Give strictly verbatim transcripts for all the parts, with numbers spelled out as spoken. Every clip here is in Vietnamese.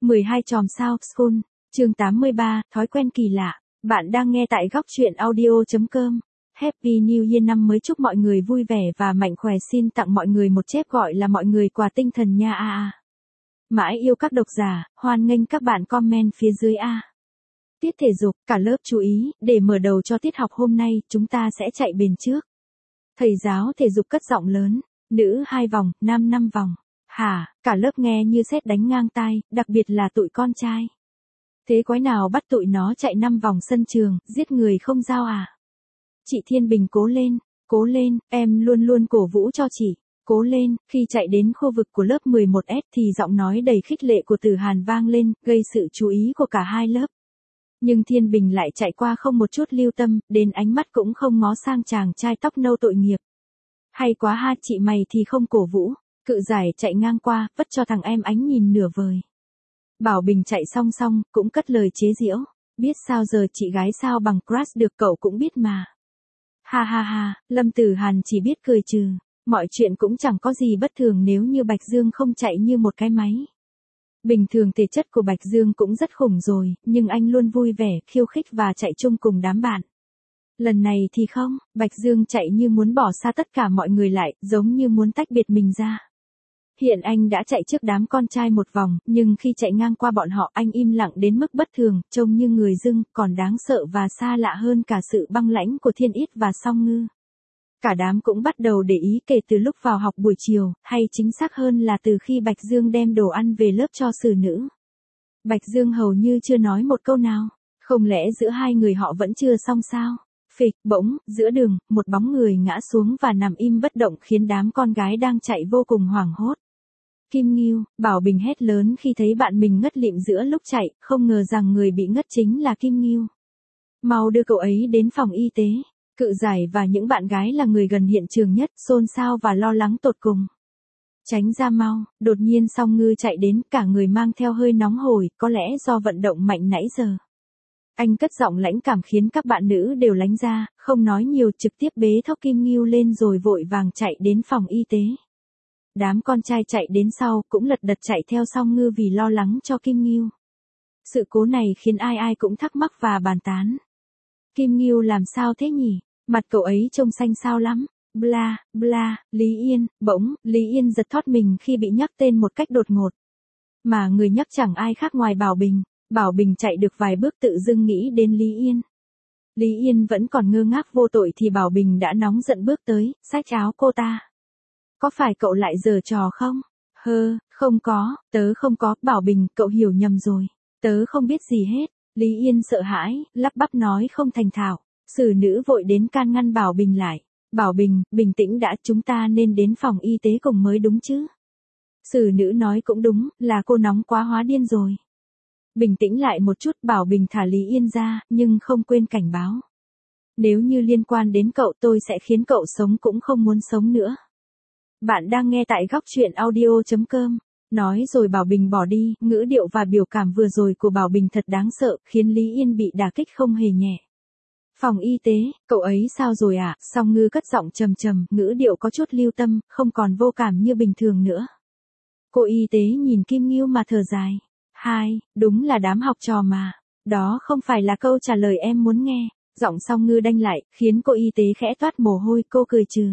mười hai chòm sao School, chương tám mươi ba, thói quen kỳ lạ. Bạn đang nghe tại góc truyện audio chấm com. Happy New Year, năm mới chúc mọi người vui vẻ và mạnh khỏe. Xin tặng mọi người một chép gọi là mọi người quà tinh thần nha a a. Mãi yêu các độc giả, hoan nghênh các bạn comment phía dưới a. Tiết thể dục, cả lớp chú ý, để mở đầu cho tiết học hôm nay, chúng ta sẽ chạy bền trước. Thầy giáo thể dục cất giọng lớn, nữ hai vòng, nam năm vòng. Hả, cả lớp nghe như sét đánh ngang tai, đặc biệt là tụi con trai. Thế quái nào bắt tụi nó chạy năm vòng sân trường, giết người không dao à? Chị Thiên Bình cố lên, cố lên, em luôn luôn cổ vũ cho chị. Cố lên, khi chạy đến khu vực của lớp mười một S thì giọng nói đầy khích lệ của Tử Hàn vang lên, gây sự chú ý của cả hai lớp. Nhưng Thiên Bình lại chạy qua không một chút lưu tâm, đến ánh mắt cũng không ngó sang chàng trai tóc nâu tội nghiệp. Hay quá ha, chị mày thì không cổ vũ. Cự giải chạy ngang qua, vất cho thằng em ánh nhìn nửa vời. Bảo Bình chạy song song, cũng cất lời chế giễu. Biết sao giờ chị gái sao bằng crush được, cậu cũng biết mà. Ha ha ha, Lâm Tử Hàn chỉ biết cười trừ. Mọi chuyện cũng chẳng có gì bất thường nếu như Bạch Dương không chạy như một cái máy. Bình thường thể chất của Bạch Dương cũng rất khủng rồi, nhưng anh luôn vui vẻ, khiêu khích và chạy chung cùng đám bạn. Lần này thì không, Bạch Dương chạy như muốn bỏ xa tất cả mọi người lại, giống như muốn tách biệt mình ra. Hiện anh đã chạy trước đám con trai một vòng, nhưng khi chạy ngang qua bọn họ anh im lặng đến mức bất thường, trông như người dưng, còn đáng sợ và xa lạ hơn cả sự băng lãnh của Thiên Ít và Song Ngư. Cả đám cũng bắt đầu để ý kể từ lúc vào học buổi chiều, hay chính xác hơn là từ khi Bạch Dương đem đồ ăn về lớp cho xử nữ. Bạch Dương hầu như chưa nói một câu nào, không lẽ giữa hai người họ vẫn chưa xong sao? Phịch, bỗng, giữa đường, một bóng người ngã xuống và nằm im bất động khiến đám con gái đang chạy vô cùng hoảng hốt. Kim Ngưu, Bảo Bình hét lớn khi thấy bạn mình ngất lịm giữa lúc chạy, không ngờ rằng người bị ngất chính là Kim Ngưu. Mau đưa cậu ấy đến phòng y tế. Cự giải và những bạn gái là người gần hiện trường nhất, xôn xao và lo lắng tột cùng. Tránh ra mau, đột nhiên Song Ngư chạy đến, cả người mang theo hơi nóng hổi, có lẽ do vận động mạnh nãy giờ. Anh cất giọng lãnh cảm khiến các bạn nữ đều lánh ra, không nói nhiều, trực tiếp bế thốc Kim Ngưu lên rồi vội vàng chạy đến phòng y tế. Đám con trai chạy đến sau cũng lật đật chạy theo Song Ngư vì lo lắng cho Kim Ngưu. Sự cố này khiến ai ai cũng thắc mắc và bàn tán. Kim Ngưu làm sao thế nhỉ? Mặt cậu ấy trông xanh xao lắm. Bla, bla, Lý Yên, bỗng, Lý Yên giật thót mình khi bị nhắc tên một cách đột ngột. Mà người nhắc chẳng ai khác ngoài Bảo Bình. Bảo Bình chạy được vài bước tự dưng nghĩ đến Lý Yên. Lý Yên vẫn còn ngơ ngác vô tội thì Bảo Bình đã nóng giận bước tới, xách áo cô ta. Có phải cậu lại giở trò không? Hơ, không có, tớ không có, Bảo Bình, cậu hiểu nhầm rồi. Tớ không biết gì hết. Lý Yên sợ hãi, lắp bắp nói không thành thạo. Xử nữ vội đến can ngăn Bảo Bình lại. Bảo Bình, bình tĩnh đã, chúng ta nên đến phòng y tế cùng mới đúng chứ. Xử nữ nói cũng đúng, là cô nóng quá hóa điên rồi. Bình tĩnh lại một chút, Bảo Bình thả Lý Yên ra, nhưng không quên cảnh báo. Nếu như liên quan đến cậu tôi sẽ khiến cậu sống cũng không muốn sống nữa. Bạn đang nghe tại góc truyện audio chấm com. Nói rồi Bảo Bình bỏ đi, ngữ điệu và biểu cảm vừa rồi của Bảo Bình thật đáng sợ, khiến Lý Yên bị đả kích không hề nhẹ. Phòng y tế, cậu ấy sao rồi ạ? À? Song Ngư cất giọng trầm trầm, ngữ điệu có chút lưu tâm, không còn vô cảm như bình thường nữa. Cô y tế nhìn Kim Ngưu mà thở dài. Hai, đúng là đám học trò mà. Đó không phải là câu trả lời em muốn nghe. Giọng Song Ngư đanh lại, khiến cô y tế khẽ toát mồ hôi, cô cười trừ.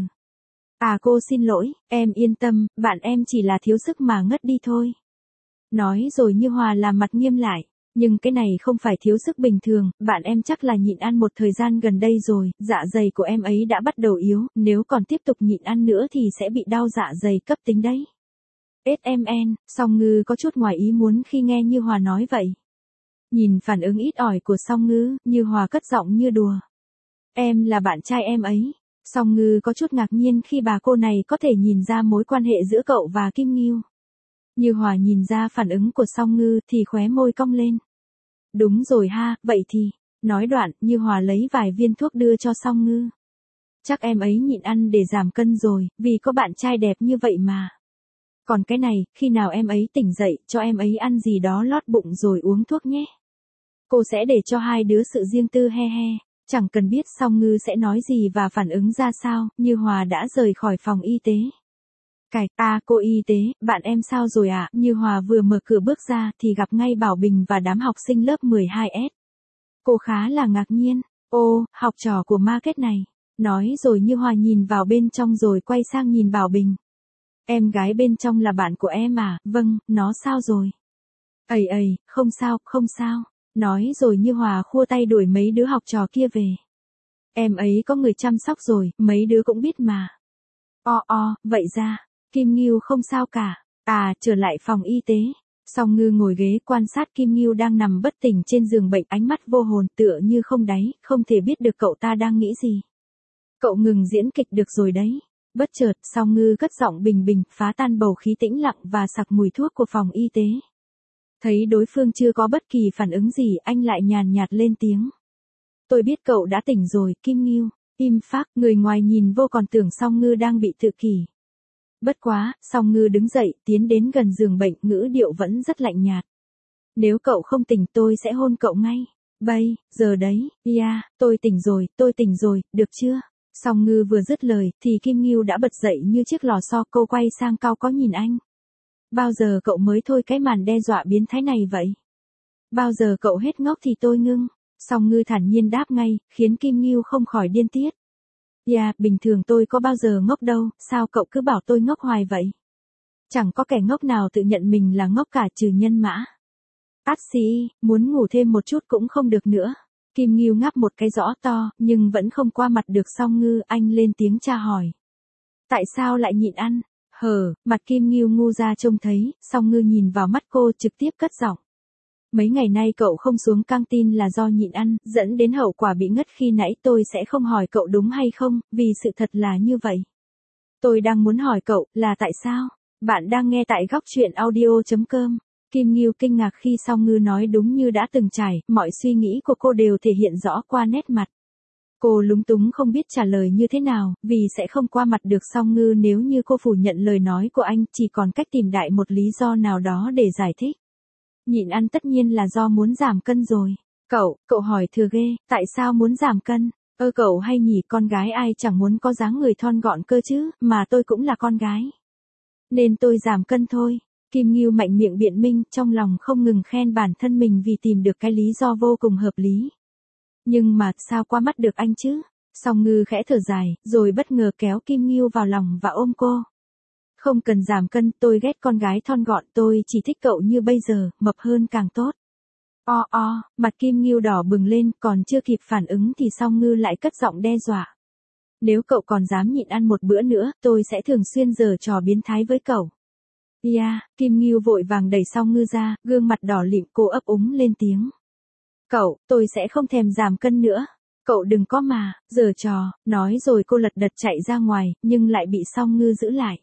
À cô xin lỗi, em yên tâm, bạn em chỉ là thiếu sức mà ngất đi thôi. Nói rồi Như Hòa làm mặt nghiêm lại. Nhưng cái này không phải thiếu sức bình thường, bạn em chắc là nhịn ăn một thời gian gần đây rồi, dạ dày của em ấy đã bắt đầu yếu, nếu còn tiếp tục nhịn ăn nữa thì sẽ bị đau dạ dày cấp tính đấy. ét em en, Song Ngư có chút ngoài ý muốn khi nghe Như Hòa nói vậy. Nhìn phản ứng ít ỏi của Song Ngư, Như Hòa cất giọng như đùa. Em là bạn trai em ấy. Song Ngư có chút ngạc nhiên khi bà cô này có thể nhìn ra mối quan hệ giữa cậu và Kim Ngưu. Như Hòa nhìn ra phản ứng của Song Ngư thì khóe môi cong lên. Đúng rồi ha, vậy thì, nói đoạn, Như Hòa lấy vài viên thuốc đưa cho Song Ngư. Chắc em ấy nhịn ăn để giảm cân rồi, vì có bạn trai đẹp như vậy mà. Còn cái này, khi nào em ấy tỉnh dậy, cho em ấy ăn gì đó lót bụng rồi uống thuốc nhé. Cô sẽ để cho hai đứa sự riêng tư he he. Chẳng cần biết Song Ngư sẽ nói gì và phản ứng ra sao, Như Hòa đã rời khỏi phòng y tế. Cài, à cô y tế, bạn em sao rồi ạ? À? Như Hòa vừa mở cửa bước ra thì gặp ngay Bảo Bình và đám học sinh lớp mười hai S. Cô khá là ngạc nhiên, ô, học trò của market này. Nói rồi Như Hòa nhìn vào bên trong rồi quay sang nhìn Bảo Bình. Em gái bên trong là bạn của em à? Vâng, nó sao rồi? Ầy ầy, không sao, không sao. Nói rồi Như Hòa khua tay đuổi mấy đứa học trò kia về. Em ấy có người chăm sóc rồi, mấy đứa cũng biết mà. O o, vậy ra, Kim Ngưu không sao cả. À, trở lại phòng y tế. Song Ngư ngồi ghế quan sát Kim Ngưu đang nằm bất tỉnh trên giường bệnh, ánh mắt vô hồn tựa như không đáy, không thể biết được cậu ta đang nghĩ gì. Cậu ngừng diễn kịch được rồi đấy. Bất chợt, Song Ngư cất giọng bình bình, phá tan bầu khí tĩnh lặng và sặc mùi thuốc của phòng y tế. Thấy đối phương chưa có bất kỳ phản ứng gì, anh lại nhàn nhạt lên tiếng. Tôi biết cậu đã tỉnh rồi, Kim Ngưu. Im phác, người ngoài nhìn vô còn tưởng Song Ngư đang bị tự kỷ. Bất quá, Song Ngư đứng dậy, tiến đến gần giường bệnh, ngữ điệu vẫn rất lạnh nhạt. Nếu cậu không tỉnh tôi sẽ hôn cậu ngay. Bây, giờ đấy, yeah, tôi tỉnh rồi, tôi tỉnh rồi, được chưa? Song Ngư vừa dứt lời, thì Kim Ngưu đã bật dậy như chiếc lò xo, cô quay sang cau có nhìn anh. Bao giờ cậu mới thôi cái màn đe dọa biến thái này vậy? Bao giờ cậu hết ngốc thì tôi ngưng. Song Ngư thản nhiên đáp ngay, khiến Kim Ngưu không khỏi điên tiết. Dạ, yeah, bình thường tôi có bao giờ ngốc đâu, sao cậu cứ bảo tôi ngốc hoài vậy? Chẳng có kẻ ngốc nào tự nhận mình là ngốc cả trừ Nhân Mã. Át xì, muốn ngủ thêm một chút cũng không được nữa. Kim Ngưu ngáp một cái rõ to, nhưng vẫn không qua mặt được Song Ngư, anh lên tiếng tra hỏi. Tại sao lại nhịn ăn? Hờ, mặt Kim Ngưu ngu ra trông thấy, Song Ngư nhìn vào mắt cô trực tiếp cất giọng. Mấy ngày nay cậu không xuống căng tin là do nhịn ăn, dẫn đến hậu quả bị ngất khi nãy. Tôi sẽ không hỏi cậu đúng hay không, vì sự thật là như vậy. Tôi đang muốn hỏi cậu, là tại sao? Bạn đang nghe tại góc truyện audio chấm com. Kim Ngưu kinh ngạc khi Song Ngư nói đúng như đã từng trải, mọi suy nghĩ của cô đều thể hiện rõ qua nét mặt. Cô lúng túng không biết trả lời như thế nào, vì sẽ không qua mặt được Song Ngư nếu như cô phủ nhận lời nói của anh, chỉ còn cách tìm đại một lý do nào đó để giải thích. Nhịn ăn tất nhiên là do muốn giảm cân rồi. Cậu, cậu hỏi thừa ghê, tại sao muốn giảm cân? Ơ cậu hay nhỉ, con gái ai chẳng muốn có dáng người thon gọn cơ chứ, mà tôi cũng là con gái. Nên tôi giảm cân thôi. Kim Ngưu mạnh miệng biện minh, trong lòng không ngừng khen bản thân mình vì tìm được cái lý do vô cùng hợp lý. Nhưng mà, sao qua mắt được anh chứ? Song Ngư khẽ thở dài, rồi bất ngờ kéo Kim Ngưu vào lòng và ôm cô. Không cần giảm cân, tôi ghét con gái thon gọn, tôi chỉ thích cậu như bây giờ, mập hơn càng tốt. O o, mặt Kim Ngưu đỏ bừng lên, còn chưa kịp phản ứng thì Song Ngư lại cất giọng đe dọa. Nếu cậu còn dám nhịn ăn một bữa nữa, tôi sẽ thường xuyên giở trò biến thái với cậu. Yeah, Kim Ngưu vội vàng đẩy Song Ngư ra, gương mặt đỏ lịm, cô ấp úng lên tiếng. Cậu, tôi sẽ không thèm giảm cân nữa. Cậu đừng có mà, giở trò, nói rồi cô lật đật chạy ra ngoài, nhưng lại bị Song Ngư giữ lại.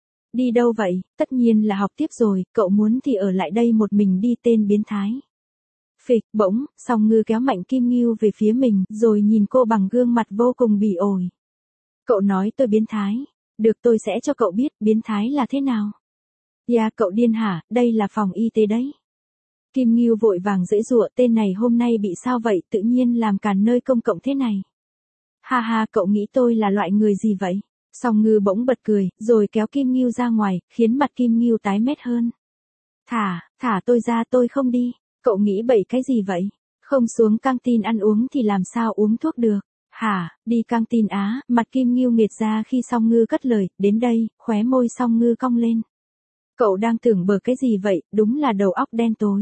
Đi đâu vậy? Tất nhiên là học tiếp rồi, cậu muốn thì ở lại đây một mình đi, tên biến thái. Phịch, bỗng, Song Ngư kéo mạnh Kim Ngưu về phía mình, rồi nhìn cô bằng gương mặt vô cùng bỉ ổi. Cậu nói tôi biến thái. Được, tôi sẽ cho cậu biết biến thái là thế nào. Dạ, yeah, cậu điên hả, đây là phòng y tế đấy. Kim Ngưu vội vàng giãy giụa, tên này hôm nay bị sao vậy, tự nhiên làm càn nơi công cộng thế này. Ha ha, cậu nghĩ tôi là loại người gì vậy? Song Ngư bỗng bật cười, rồi kéo Kim Ngưu ra ngoài, khiến mặt Kim Ngưu tái mét hơn. Thả, thả tôi ra, tôi không đi. Cậu nghĩ bậy cái gì vậy? Không xuống căng tin ăn uống thì làm sao uống thuốc được? Hả, đi căng tin á? Mặt Kim Ngưu nghiệt ra khi Song Ngư cất lời, đến đây, khóe môi Song Ngư cong lên. Cậu đang tưởng bờ cái gì vậy, đúng là đầu óc đen tối.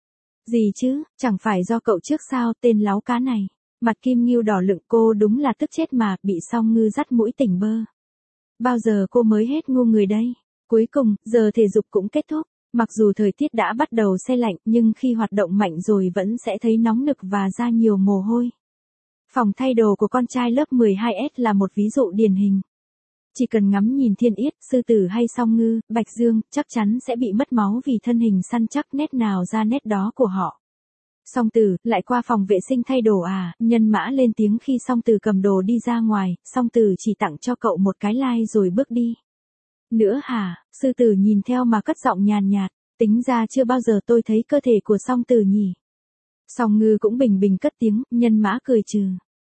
Gì chứ, chẳng phải do cậu trước sao, tên láo cá này. Mặt Kim Ngưu đỏ lựng, cô đúng là tức chết mà, bị Song Ngư dắt mũi tỉnh bơ. Bao giờ cô mới hết ngu người đây? Cuối cùng, giờ thể dục cũng kết thúc. Mặc dù thời tiết đã bắt đầu se lạnh, nhưng khi hoạt động mạnh rồi vẫn sẽ thấy nóng nực và ra nhiều mồ hôi. Phòng thay đồ của con trai lớp mười hai S là một ví dụ điển hình. Chỉ cần ngắm nhìn Thiên Yết, Sư Tử hay Song Ngư, Bạch Dương, chắc chắn sẽ bị mất máu vì thân hình săn chắc nét nào ra nét đó của họ. Song Tử, lại qua phòng vệ sinh thay đồ à? Nhân Mã lên tiếng khi Song Tử cầm đồ đi ra ngoài, Song Tử chỉ tặng cho cậu một cái like rồi bước đi. Nữa hả? Sư Tử nhìn theo mà cất giọng nhàn nhạt, tính ra chưa bao giờ tôi thấy cơ thể của Song Tử nhỉ. Song Ngư cũng bình bình cất tiếng, Nhân Mã cười trừ.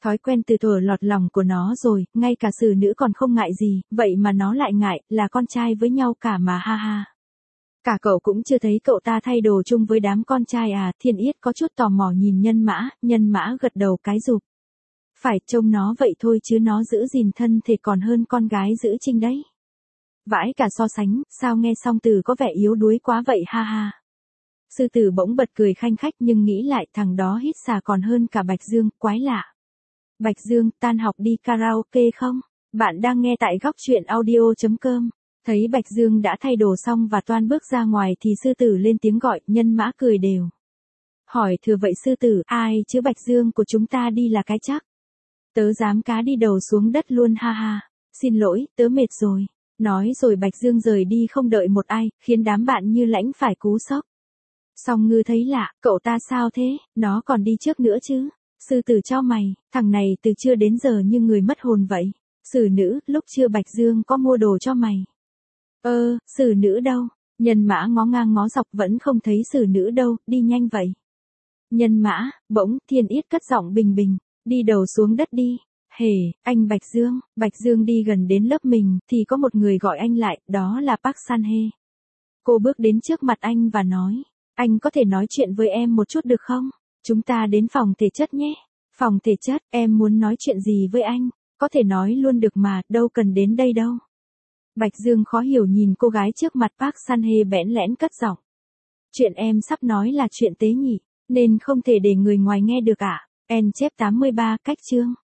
Thói quen từ thuở lọt lòng của nó rồi, ngay cả xử nữ còn không ngại gì, vậy mà nó lại ngại, là con trai với nhau cả mà ha ha. Cả cậu cũng chưa thấy cậu ta thay đồ chung với đám con trai à, Thiên Yết có chút tò mò nhìn Nhân Mã, Nhân Mã gật đầu cái rụp. Phải, trông nó vậy thôi chứ nó giữ gìn thân thể còn hơn con gái giữ trinh đấy. Vãi cả so sánh, sao nghe xong từ có vẻ yếu đuối quá vậy ha ha. Sư tử bỗng bật cười khanh khách nhưng nghĩ lại thằng đó hít xà còn hơn cả Bạch Dương, quái lạ. Bạch Dương, tan học đi karaoke không? Bạn đang nghe tại góc truyện audio chấm com. Thấy Bạch Dương đã thay đồ xong và toan bước ra ngoài thì sư tử lên tiếng gọi, Nhân Mã cười đều. Hỏi thừa vậy sư tử, ai chứ Bạch Dương của chúng ta đi là cái chắc. Tớ dám cá đi đầu xuống đất luôn ha ha. Xin lỗi, tớ mệt rồi. Nói rồi Bạch Dương rời đi không đợi một ai, khiến đám bạn Như Lãnh phải cú sốc. Song Ngư thấy lạ, cậu ta sao thế, nó còn đi trước nữa chứ. Sư tử cho mày, thằng này từ trưa đến giờ như người mất hồn vậy. Xử nữ, lúc trưa Bạch Dương có mua đồ cho mày. Ơ, xử nữ đâu? Nhân Mã ngó ngang ngó dọc vẫn không thấy xử nữ đâu, đi nhanh vậy. Nhân Mã, bỗng, Thiên Yết cất giọng bình bình, đi đầu xuống đất đi. Hề, anh Bạch Dương, Bạch Dương đi gần đến lớp mình, thì có một người gọi anh lại, đó là Park San-hye. Cô bước đến trước mặt anh và nói, anh có thể nói chuyện với em một chút được không? Chúng ta đến phòng thể chất nhé. Phòng thể chất, em muốn nói chuyện gì với anh? Có thể nói luôn được mà, đâu cần đến đây đâu. Bạch Dương khó hiểu nhìn cô gái trước mặt Park San-hye bẽn lẽn cất giọng. Chuyện em sắp nói là chuyện tế nhị, nên không thể để người ngoài nghe được ạ. En chép tám mươi ba cách chương.